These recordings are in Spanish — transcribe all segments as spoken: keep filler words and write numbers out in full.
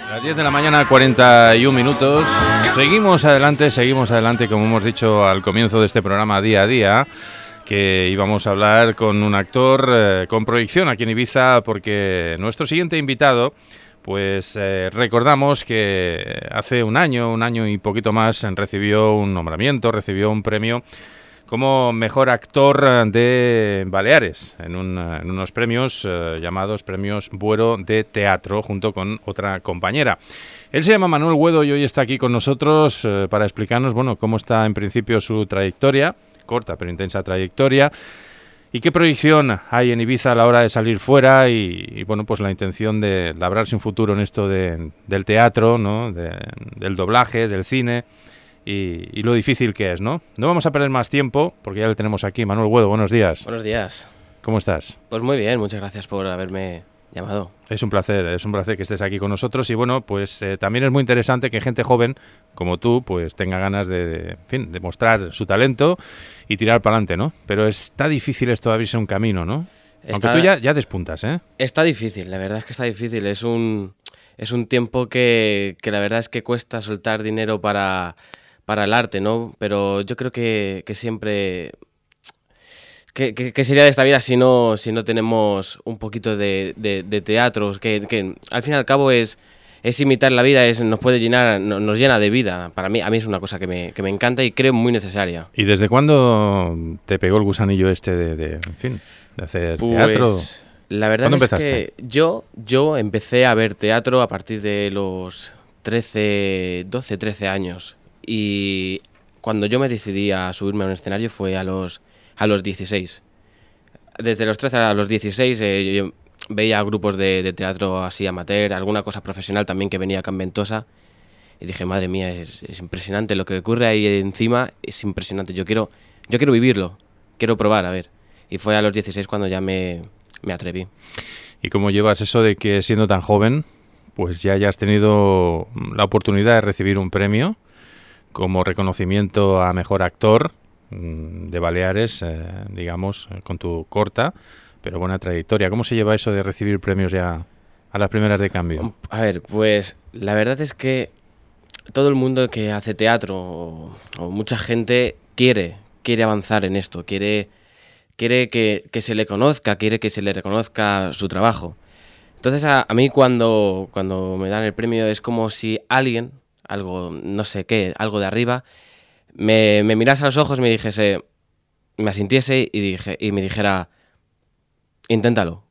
Las diez de la mañana, cuarenta y un minutos. Seguimos adelante, seguimos adelante, como hemos dicho al comienzo de este programa Día a Día, que íbamos a hablar con un actor eh, con proyección aquí en Ibiza, porque nuestro siguiente invitado, pues eh, recordamos que hace un año, un año y poquito más, recibió un nombramiento, recibió un premio como mejor actor de Baleares, en, un, en unos premios eh, llamados Premios Buero de Teatro, junto con otra compañera. Él se llama Manuel Güedo y hoy está aquí con nosotros eh, para explicarnos, bueno, cómo está en principio su trayectoria, corta pero intensa trayectoria, y qué proyección hay en Ibiza a la hora de salir fuera y, y bueno, pues la intención de labrarse un futuro en esto de, del teatro, ¿no? De, del doblaje, del cine. Y, y lo difícil que es, ¿no? No vamos a perder más tiempo, porque ya le tenemos aquí. Manuel Güedo, buenos días. Buenos días. ¿Cómo estás? Pues muy bien, muchas gracias por haberme llamado. Es un placer, es un placer que estés aquí con nosotros y bueno, pues eh, también es muy interesante que gente joven como tú, pues tenga ganas de, de, en fin, de mostrar su talento y tirar para adelante, ¿no? Pero está difícil esto de abrirse un camino, ¿no? Está, Aunque tú ya, ya despuntas, ¿eh? Está difícil, la verdad es que está difícil. Es un, es un tiempo que, que la verdad es que cuesta soltar dinero para... para el arte, ¿no? Pero yo creo que, que siempre... ¿Qué, qué, qué sería de esta vida si no, si no tenemos un poquito de, de, de teatro? Que, que al fin y al cabo es, es imitar la vida, es, nos puede llenar, nos llena de vida. Para mí, a mí es una cosa que me, que me encanta y creo muy necesaria. ¿Y desde cuándo te pegó el gusanillo este de, de en fin, de hacer pues, teatro? La verdad ¿Cuándo es empezaste? que yo, yo empecé a ver teatro a partir de los trece, doce, trece años. Y cuando yo me decidí a subirme a un escenario fue a los, a los dieciséis. Desde los trece a los dieciséis eh, yo veía grupos de, de teatro así amateur, alguna cosa profesional también que venía acá en Ventosa. Y dije, madre mía, es, es impresionante lo que ocurre ahí encima, es impresionante. Yo quiero, yo quiero vivirlo, quiero probar, a ver. Y fue a los dieciséis cuando ya me, me atreví. ¿Y cómo llevas eso de que siendo tan joven, pues ya hayas tenido la oportunidad de recibir un premio como reconocimiento a mejor actor de Baleares, eh, digamos, con tu corta pero buena trayectoria? ¿Cómo se lleva eso de recibir premios ya a las primeras de cambio? A ver, pues la verdad es que todo el mundo que hace teatro o, o mucha gente quiere, quiere avanzar en esto, quiere, quiere que, que se le conozca, quiere que se le reconozca su trabajo. Entonces a, a mí cuando, cuando me dan el premio es como si alguien, algo, no sé qué, algo de arriba, me, me mirase a los ojos y me dijese, me asintiese y, dije, y me dijera, inténtalo.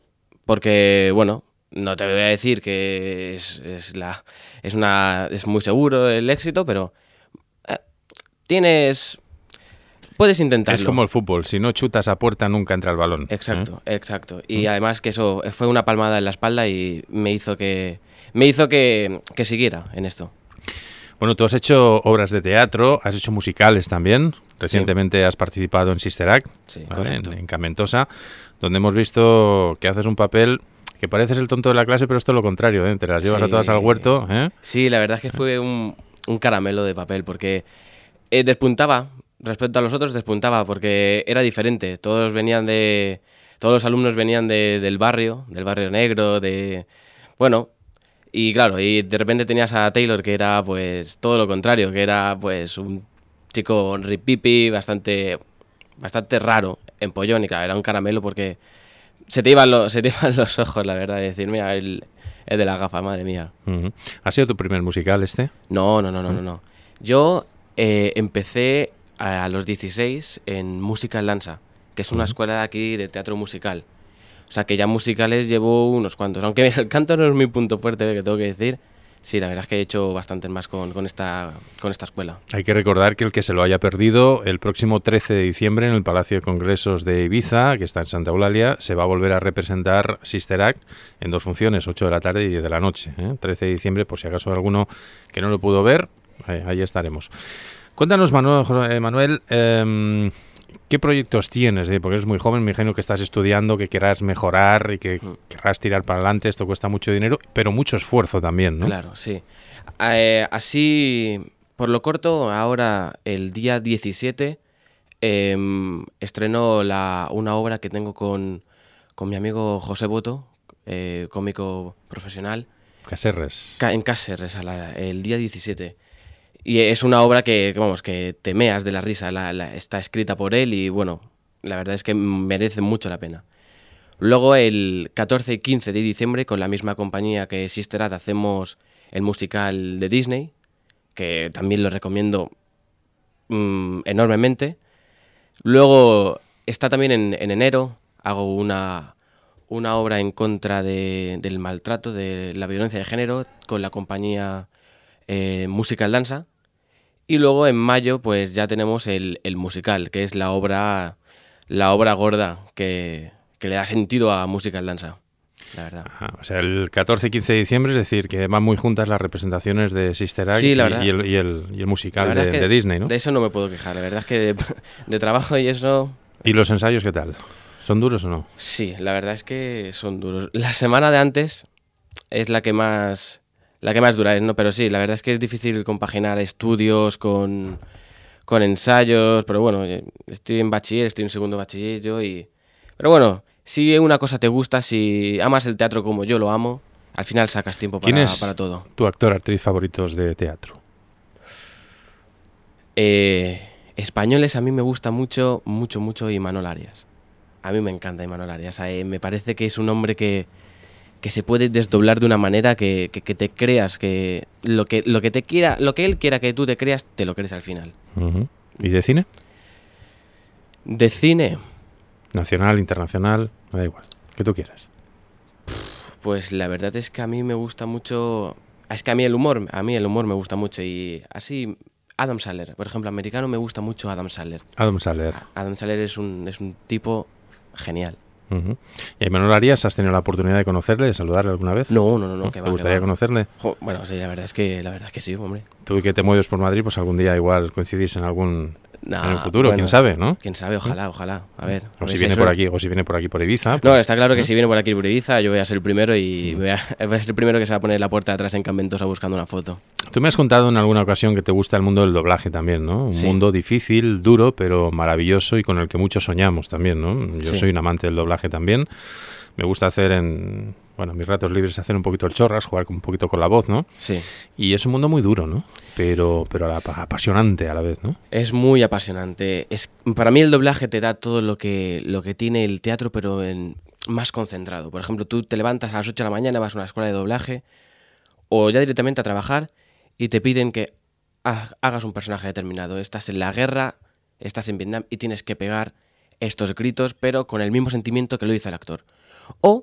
Porque, bueno, no te voy a decir que es, es, la, es, una, es muy seguro el éxito, pero eh, tienes... Puedes intentarlo. Es como el fútbol, si no chutas a puerta nunca entra el balón. Exacto, ¿eh? exacto. Y ¿Mm? Además que eso fue una palmada en la espalda y me hizo que, me hizo que, que siguiera en esto. Bueno, tú has hecho obras de teatro, has hecho musicales también. Recientemente sí. Has participado en Sister Act, sí, ¿vale? en, en Camentosa, donde hemos visto que haces un papel que pareces el tonto de la clase, pero es todo lo contrario, ¿eh? Te las llevas sí. a todas al huerto. ¿eh? Sí, la verdad es que fue un, un caramelo de papel, porque eh, despuntaba, respecto a los otros despuntaba, porque era diferente. Todos venían de... Todos los alumnos venían de, del barrio, del barrio negro, de... Bueno... Y claro, y de repente tenías a Taylor, que era pues todo lo contrario, que era pues un chico ripipi, bastante, bastante raro, empollón, y claro, era un caramelo porque se te iban los, se te iban los ojos, la verdad, de decir, mira, el, el de la gafa, madre mía. Uh-huh. ¿Ha sido tu primer musical este? No, no, no, no, uh-huh. no, no. Yo eh, empecé a, a los dieciséis en Música en Danza, que es una uh-huh. escuela de aquí de teatro musical. O sea, que ya musicales llevo unos cuantos. Aunque el canto no es mi punto fuerte, que tengo que decir. Sí, la verdad es que he hecho bastantes más con, con, esta, con esta escuela. Hay que recordar que el que se lo haya perdido, el próximo trece de diciembre en el Palacio de Congresos de Ibiza, que está en Santa Eulalia, se va a volver a representar Sister Act en dos funciones, ocho de la tarde y diez de la noche. ¿eh? trece de diciembre, por si acaso alguno que no lo pudo ver, eh, ahí estaremos. Cuéntanos, Manuel, eh, Manuel eh, ¿qué proyectos tienes? Eh? Porque eres muy joven, me imagino que estás estudiando, que querrás mejorar y que querrás tirar para adelante. Esto cuesta mucho dinero, pero mucho esfuerzo también, ¿no? Claro, sí. Eh, así, por lo corto, ahora el día diecisiete eh, estreno la, una obra que tengo con, con mi amigo José Boto, eh, cómico profesional. Caserres. Ca- en Caserres, a la- el día diecisiete. Y es una obra que, que, vamos, que te meas de la risa. La- la- está escrita por él y, bueno, la verdad es que merece mucho la pena. Luego, el catorce y quince de diciembre, con la misma compañía que Sister Act, hacemos el musical de Disney, que también lo recomiendo mmm, enormemente. Luego, está también en, en enero, hago una, una obra en contra de- del maltrato, de la violencia de género, con la compañía eh, Musical Danza. Y luego en mayo pues ya tenemos el, el musical, que es la obra, la obra gorda que, que le da sentido a Musical Danza, la verdad. Ajá, o sea, el catorce y quince de diciembre, es decir, que van muy juntas las representaciones de Sister Act Sí, la y, verdad. y el, y, el, y el La musical verdad de, es que de Disney, ¿no? De eso no me puedo quejar, la verdad es que de, de trabajo y eso... ¿Y los ensayos qué tal? ¿Son duros o no? Sí, la verdad es que son duros. La semana de antes es la que más la que más dura es, ¿no? Pero sí, la verdad es que es difícil compaginar estudios con, con ensayos, pero bueno, estoy en bachiller, estoy en segundo bachiller yo y... Pero bueno, si una cosa te gusta, si amas el teatro como yo lo amo, al final sacas tiempo ¿Quién para, es para todo. tu actor, actriz favoritos de teatro? Eh, españoles a mí me gusta mucho, mucho, mucho Imanol Arias. A mí me encanta Imanol Arias. Eh, me parece que es un hombre que, que se puede desdoblar de una manera que, que, que te creas que lo que lo que te quiera, lo que él quiera que tú te creas, te lo crees al final. Uh-huh. ¿Y de cine? De cine, Nacional, internacional, me da igual, que tú quieras. pues la verdad es que a mí me gusta mucho, es que a mí el humor, a mí el humor me gusta mucho y así Adam Sandler, por ejemplo, americano me gusta mucho Adam Sandler. Adam Sandler. Adam Sandler es un es un tipo genial. Uh-huh. ¿Y a Imanol Arias has tenido la oportunidad de conocerle, de saludarle alguna vez? No, no, no, no, que ¿Te va, que gustaría va. conocerle? Jo, bueno, sí, la verdad es que la verdad es que sí, hombre. Tú que te mueves por Madrid, pues algún día igual coincidís en algún Nah, en el futuro, bueno, quién sabe, ¿no? Quién sabe, ojalá, ojalá. A ver. a O ver si hay viene por suerte. aquí, o si viene por aquí por Ibiza. No, pues, está claro que ¿eh? si viene por aquí por Ibiza, yo voy a ser el primero y voy a, voy a ser el primero que se va a poner la puerta de atrás en Canventosa buscando una foto. Tú me has contado en alguna ocasión que te gusta el mundo del doblaje también, ¿no? Un Sí. mundo difícil, duro, pero maravilloso y con el que muchos soñamos también, ¿no? Yo Sí. soy un amante del doblaje también. Me gusta hacer en, bueno, en mis ratos libres hacer un poquito el chorras, jugar un poquito con la voz, ¿no? Sí. Y es un mundo muy duro, ¿no? Pero, pero ap- apasionante a la vez, ¿no? Es muy apasionante. Es, para mí el doblaje te da todo lo que, lo que tiene el teatro, pero en, más concentrado. Por ejemplo, tú te levantas a las ocho de la mañana, vas a una escuela de doblaje o ya directamente a trabajar y te piden que ha- hagas un personaje determinado. Estás en la guerra, estás en Vietnam y tienes que pegar estos gritos, pero con el mismo sentimiento que lo hizo el actor. O,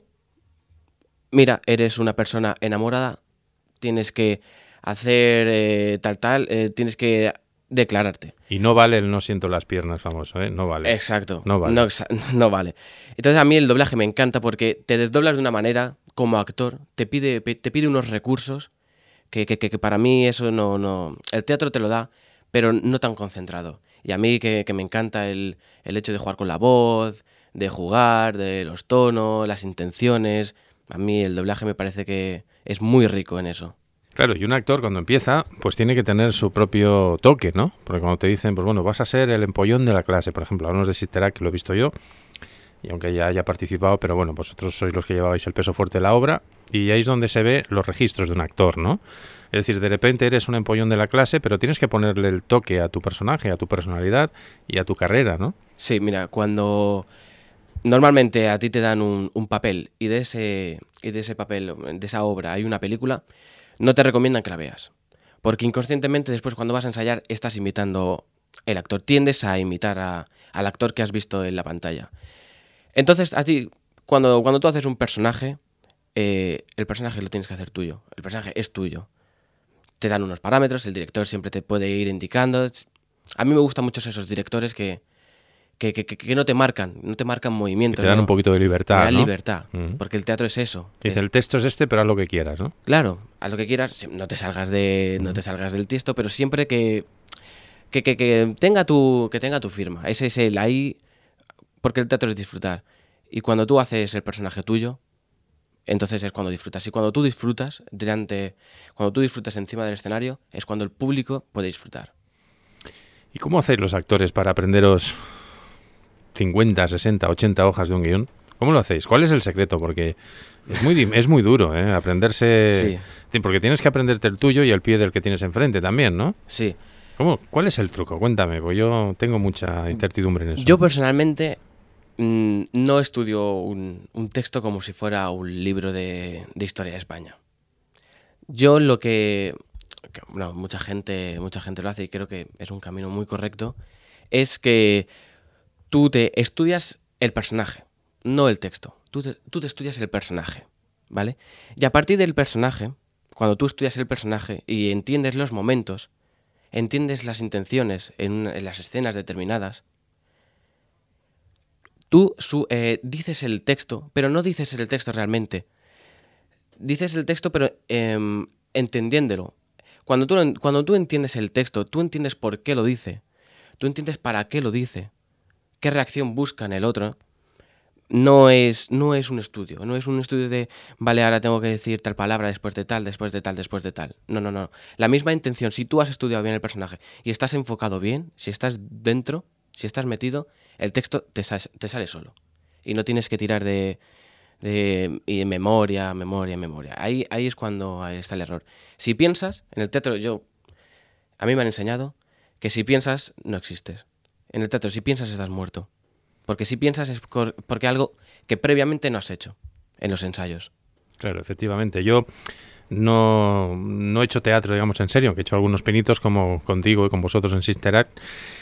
mira, eres una persona enamorada, tienes que hacer eh, tal, tal, eh, tienes que declararte. Y no vale el no siento las piernas famoso, ¿eh? No vale. Exacto. No vale. No, exa- no vale. Entonces a mí el doblaje me encanta porque te desdoblas de una manera como actor, te pide, pe- te pide unos recursos que, que, que- que para mí eso no, no... El teatro te lo da, pero no tan concentrado. Y a mí que, que me encanta el, el hecho de jugar con la voz, de jugar, de los tonos, las intenciones. A mí el doblaje me parece que es muy rico en eso. Claro, y un actor cuando empieza, pues tiene que tener su propio toque, ¿no? Porque cuando te dicen, pues bueno, vas a ser el empollón de la clase, por ejemplo, hablamos de Sister Act, que lo he visto yo, y aunque ya haya participado, pero bueno, vosotros sois los que llevabais el peso fuerte de la obra, y ahí es donde se ve los registros de un actor, ¿no? Es decir, de repente eres un empollón de la clase, pero tienes que ponerle el toque a tu personaje, a tu personalidad y a tu carrera, ¿no? Sí, mira, cuando normalmente a ti te dan un, un papel y de ese y de ese papel, de esa obra hay una película, no te recomiendan que la veas. Porque inconscientemente después cuando vas a ensayar estás imitando el actor, tiendes a imitar a, al actor que has visto en la pantalla. Entonces, a ti, cuando, cuando tú haces un personaje, eh, el personaje lo tienes que hacer tuyo, el personaje es tuyo. Te dan unos parámetros, el director siempre te puede ir indicando. A mí me gustan mucho esos directores que, que, que, que no te marcan, no te marcan Que movimientos. te dan ¿no? un poquito de libertad, Me dan ¿no? libertad, Mm. porque el teatro es eso. Dice, es- el texto es este, pero haz lo que quieras, ¿no? Claro, haz lo que quieras, sí, no te salgas de, no te salgas del tiesto, pero siempre que, que, que, que tenga tu, que tenga tu firma. Ese es el ahí, porque el teatro es disfrutar. Y cuando tú haces el personaje tuyo, entonces es cuando disfrutas. Y cuando tú disfrutas delante, cuando tú disfrutas encima del escenario, es cuando el público puede disfrutar. ¿Y cómo hacéis los actores para aprenderos cincuenta, sesenta, ochenta hojas de un guión? ¿Cómo lo hacéis? ¿Cuál es el secreto? Porque es muy, es muy duro, ¿eh? Aprenderse... Sí. Porque tienes que aprenderte el tuyo y el pie del que tienes enfrente también, ¿no? Sí. ¿Cómo? ¿Cuál es el truco? Cuéntame, porque yo tengo mucha incertidumbre en eso. Yo personalmente mmm, no estudio un, un texto como si fuera un libro de, de historia de España. Yo lo que... que bueno, mucha gente, mucha gente lo hace y creo que es un camino muy correcto, es que tú te estudias el personaje, no el texto. Tú te, tú te estudias el personaje, ¿vale? Y a partir del personaje, cuando tú estudias el personaje y entiendes los momentos, entiendes las intenciones en, una, en las escenas determinadas, tú su, eh, dices el texto, pero no dices el texto realmente. Dices el texto, pero eh, entendiéndolo. Cuando tú, cuando tú entiendes el texto, tú entiendes por qué lo dice, tú entiendes para qué lo dice, qué reacción busca en el otro. No es, no es un estudio, no es un estudio de, vale, ahora tengo que decir tal palabra después de tal, después de tal, después de tal. No, no, no. La misma intención, si tú has estudiado bien el personaje y estás enfocado bien, si estás dentro, si estás metido, el texto te, te sale solo. Y no tienes que tirar de, de, de memoria, memoria, memoria. Ahí, ahí es cuando está el error. Si piensas, en el teatro, yo, a mí me han enseñado que si piensas, no existes. En el teatro, si piensas, estás muerto. Porque si piensas es porque algo que previamente no has hecho en los ensayos. Claro, efectivamente. Yo no, no he hecho teatro, digamos, en serio, que he hecho algunos pinitos como contigo y con vosotros en Sister Act.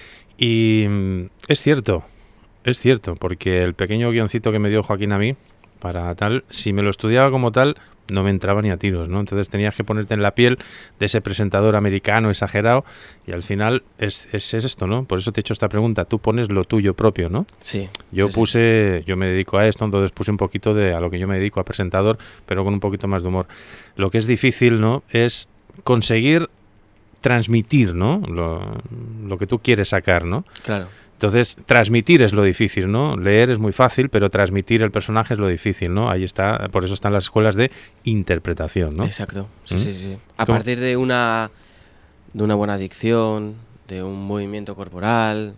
Y es cierto, es cierto, porque el pequeño guioncito que me dio Joaquín a mí, para tal, si me lo estudiaba como tal, no me entraba ni a tiros, ¿no? Entonces tenías que ponerte en la piel de ese presentador americano exagerado y al final es, es, es esto, ¿no? Por eso te he hecho esta pregunta. Tú pones lo tuyo propio, ¿no? Sí. Yo sí, puse, sí. yo me dedico a esto, entonces puse un poquito de a lo que yo me dedico, a presentador, pero con un poquito más de humor. Lo que es difícil, ¿no? Es conseguir transmitir, ¿no? Lo, lo que tú quieres sacar, ¿no? Claro. Entonces, transmitir es lo difícil, ¿no? Leer es muy fácil, pero transmitir el personaje es lo difícil, ¿no? Ahí está, por eso están las escuelas de interpretación, ¿no? Exacto, sí, ¿Mm? sí, sí. A ¿Cómo? partir de una, de una buena dicción, de un movimiento corporal,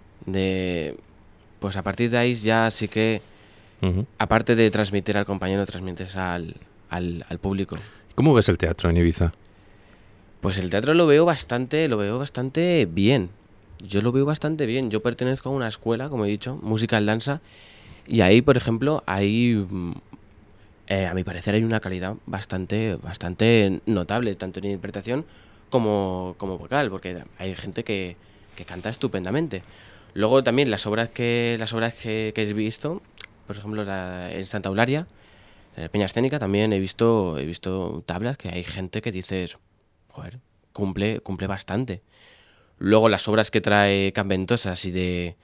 de... Pues a partir de ahí ya sí que, uh-huh. aparte de transmitir al compañero, transmites al, al, al público. ¿Cómo ves el teatro en Ibiza? Pues el teatro lo veo bastante, lo veo bastante bien. Yo lo veo bastante bien. Yo pertenezco a una escuela, como he dicho, musical danza, y ahí, por ejemplo, hay, eh, a mi parecer, hay una calidad bastante, bastante notable, tanto en interpretación como, como vocal, porque hay gente que, que canta estupendamente. Luego también las obras que las obras que, que he visto, por ejemplo, la, en Santa Eulalia, en Peña Escénica, también he visto, he visto tablas que hay gente que dices, joder, cumple, cumple bastante. Luego las obras que trae Can Ventosas y de,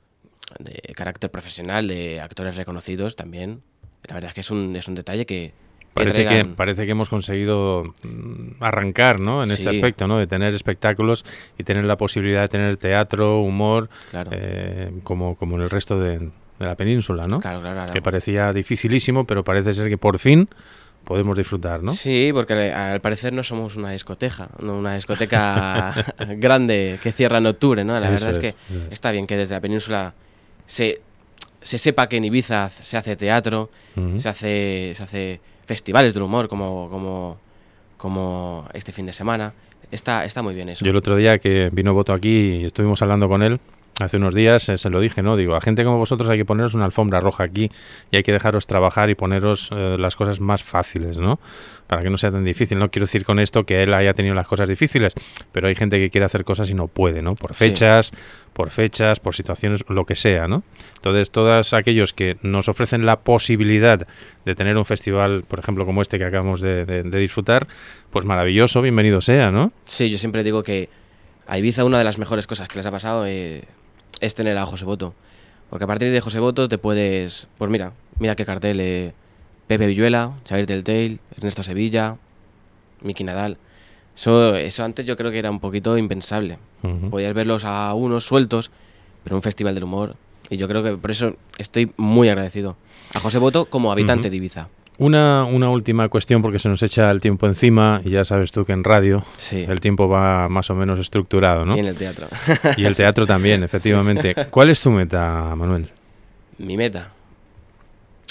de carácter profesional, de actores reconocidos también, la verdad es que es un, es un detalle que... que parece, traigan... que, parece que hemos conseguido arrancar, ¿no? En sí. ese aspecto, ¿no? De tener espectáculos y tener la posibilidad de tener teatro, humor, claro. eh, como, como en el resto de, de la península, ¿no? Claro, claro, claro. Que parecía dificilísimo, pero parece ser que por fin... podemos disfrutar, ¿no? Sí, porque al parecer no somos una discoteca, no una discoteca grande que cierra en octubre, ¿no? La Eso verdad es, es que es. está bien que desde la península se, se sepa que en Ibiza se hace teatro, uh-huh. se hace se hace festivales del humor como, como, como este fin de semana. Está, está muy bien eso. Yo el otro día que vino Boto aquí y estuvimos hablando con él, hace unos días eh, se lo dije, ¿no? Digo, a gente como vosotros hay que poneros una alfombra roja aquí y hay que dejaros trabajar y poneros eh, las cosas más fáciles, ¿no? Para que no sea tan difícil. No quiero decir con esto que él haya tenido las cosas difíciles, pero hay gente que quiere hacer cosas y no puede, ¿no? Por fechas, sí. por fechas, por situaciones, lo que sea, ¿no? Entonces, todos aquellos que nos ofrecen la posibilidad de tener un festival, por ejemplo, como este que acabamos de, de, de disfrutar, pues maravilloso, bienvenido sea, ¿no? Sí, yo siempre digo que a Ibiza una de las mejores cosas que les ha pasado eh, es tener a José Boto. Porque a partir de José Boto te puedes... Pues mira, mira qué cartel. Eh, Pepe Villuela, Xavier Telltale, Ernesto Sevilla, Miki Nadal. Eso, eso antes yo creo que era un poquito impensable. Uh-huh. Podías verlos a unos sueltos, pero un festival del humor. Y yo creo que por eso estoy muy agradecido a José Boto como habitante uh-huh. de Ibiza. Una, una última cuestión, porque se nos echa el tiempo encima y ya sabes tú que en radio sí. el tiempo va más o menos estructurado, ¿no? Y en el teatro. Y el teatro también, efectivamente. Sí. ¿Cuál es tu meta, Manuel? Mi meta.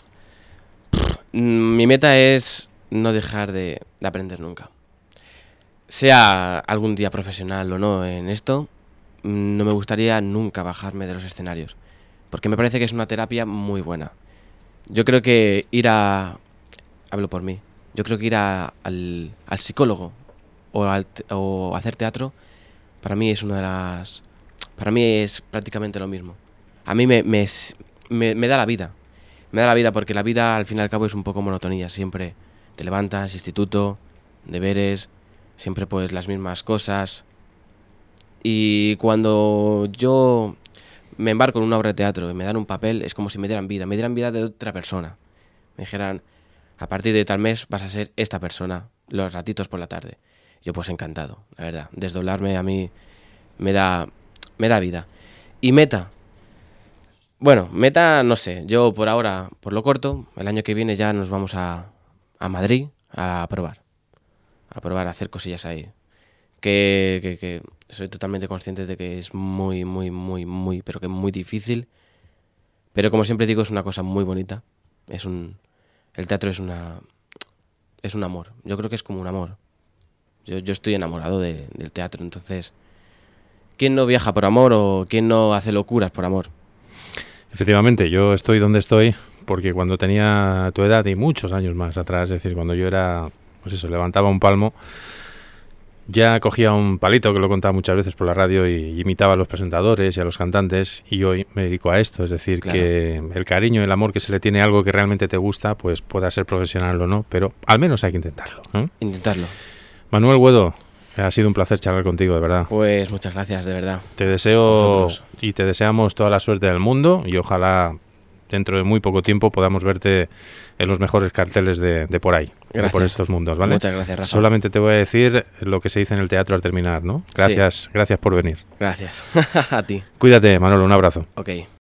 mm, mi meta es no dejar de, de aprender nunca. Sea algún día profesional o no en esto, mm, no me gustaría nunca bajarme de los escenarios, porque me parece que es una terapia muy buena. Yo creo que ir a... Hablo por mí. Yo creo que ir a, al, al psicólogo o, al, o hacer teatro, para mí es una de las... Para mí es prácticamente lo mismo. A mí me, me, me, me da la vida. Me da la vida porque la vida al fin y al cabo es un poco monotonía. Siempre te levantas, instituto, deberes, siempre pues las mismas cosas. Y cuando yo me embarco en una obra de teatro y me dan un papel, es como si me dieran vida. Me dieran vida de otra persona. Me dijeran, a partir de tal mes vas a ser esta persona, los ratitos por la tarde. Yo pues encantado, la verdad. Desdoblarme a mí me da, me da vida. Y meta. Bueno, meta no sé. Yo por ahora, por lo corto, el año que viene ya nos vamos a, a Madrid a probar. A probar a hacer cosillas ahí. Que, que, que soy totalmente consciente de que es muy, muy, muy, muy, pero que muy difícil. Pero como siempre digo, es una cosa muy bonita. Es un... El teatro es una es un amor. Yo creo que es como un amor. Yo, yo estoy enamorado de, del teatro, entonces ¿quién no viaja por amor o quién no hace locuras por amor? Efectivamente, yo estoy donde estoy porque cuando tenía tu edad y muchos años más atrás, es decir, cuando yo era, pues eso, levantaba un palmo, ya cogía un palito, que lo he contado muchas veces por la radio, y imitaba a los presentadores y a los cantantes, y hoy me dedico a esto, es decir, claro, que el cariño, el amor que se le tiene a algo que realmente te gusta, pues pueda ser profesional o no, pero al menos hay que intentarlo, ¿no? Intentarlo. Manuel Güedo, ha sido un placer charlar contigo, de verdad. Pues muchas gracias, de verdad. Te deseo y te deseamos toda la suerte del mundo y ojalá dentro de muy poco tiempo podamos verte en los mejores carteles de, de por ahí, de por estos mundos, ¿vale? Muchas gracias, Rafa. Solamente te voy a decir lo que se dice en el teatro al terminar, ¿no? Gracias, sí. Gracias por venir. Gracias. A ti. Cuídate, Manolo, un abrazo. Ok.